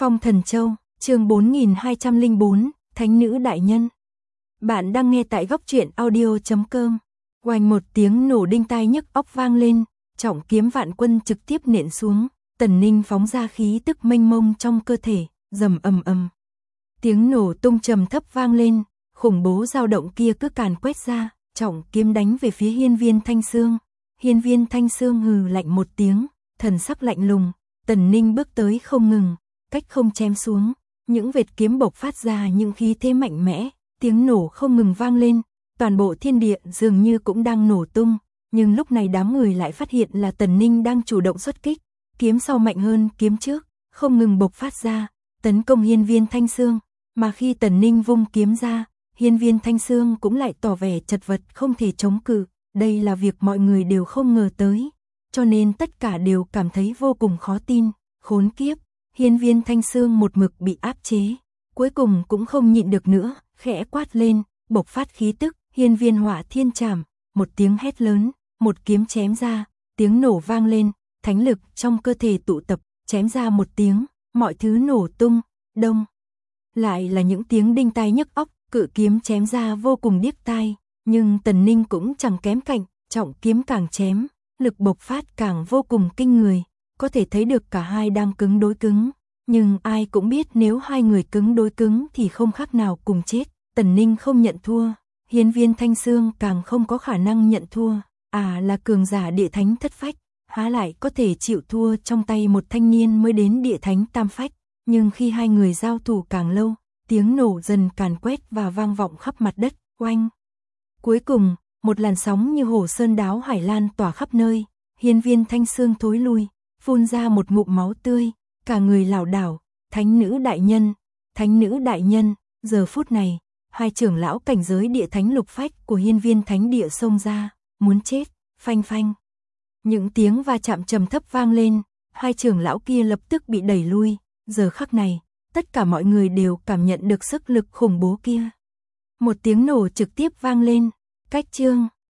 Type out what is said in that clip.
Phong Thần Châu, chương 4204, Thánh nữ đại nhân. Bạn đang nghe tại góc truyện audio.com. Oanh một tiếng nổ đinh tai nhức óc vang lên, trọng kiếm vạn quân trực tiếp nện xuống, Tần Ninh phóng ra khí tức mênh mông trong cơ thể, rầm ầm ầm. Tiếng nổ tung trầm thấp vang lên, khủng bố dao động kia cứ càn quét ra, trọng kiếm đánh về phía Hiên Viên Thanh Sương. Hiên Viên Thanh Sương hừ lạnh một tiếng, thần sắc lạnh lùng, Tần Ninh bước tới không ngừng, cách không chém xuống, những vệt kiếm bộc phát ra những khí thế mạnh mẽ, tiếng nổ không ngừng vang lên, toàn bộ thiên địa dường như cũng đang nổ tung, nhưng lúc này đám người lại phát hiện là Tần Ninh đang chủ động xuất kích, kiếm sau mạnh hơn kiếm trước, không ngừng bộc phát ra, tấn công Hiên Viên Thanh Sương, mà khi Tần Ninh vung kiếm ra, Hiên Viên Thanh Sương cũng lại tỏ vẻ chật vật không thể chống cự, đây là việc mọi người đều không ngờ tới, cho nên tất cả đều cảm thấy vô cùng khó tin, khốn kiếp. Hiên Viên Thanh Sương một mực bị áp chế, cuối cùng cũng không nhịn được nữa, khẽ quát lên, bộc phát khí tức, Hiên Viên Hỏa Thiên Trảm, một tiếng hét lớn, một kiếm chém ra, tiếng nổ vang lên, thánh lực trong cơ thể tụ tập, chém ra một tiếng, mọi thứ nổ tung, đông. Lại là những tiếng đinh tai nhức óc, cự kiếm chém ra vô cùng điếc tai, nhưng Tần Ninh cũng chẳng kém cạnh, trọng kiếm càng chém, lực bộc phát càng vô cùng kinh người. Có thể thấy được cả hai đang cứng đối cứng, nhưng ai cũng biết nếu hai người cứng đối cứng thì không khác nào cùng chết. Tần Ninh không nhận thua, Hiên Viên Thanh Sương càng không có khả năng nhận thua, là cường giả địa thánh thất phách, há lại có thể chịu thua trong tay một thanh niên mới đến địa thánh tam phách. Nhưng khi hai người giao thủ càng lâu, tiếng nổ dần càn quét và vang vọng khắp mặt đất, oanh. Cuối cùng, một làn sóng như hồ sơn đáo hải lan tỏa khắp nơi, Hiên Viên Thanh Sương thối lui, phun ra một ngụm máu tươi, cả người lảo đảo, thánh nữ đại nhân, giờ phút này, hai trưởng lão cảnh giới địa thánh lục phách của Hiên Viên Thánh Địa xông ra, muốn chết, phanh phanh. Những tiếng va chạm trầm thấp vang lên, hai trưởng lão kia lập tức bị đẩy lui, giờ khắc này, tất cả mọi người đều cảm nhận được sức lực khủng bố kia. Một tiếng nổ trực tiếp vang lên, cách chương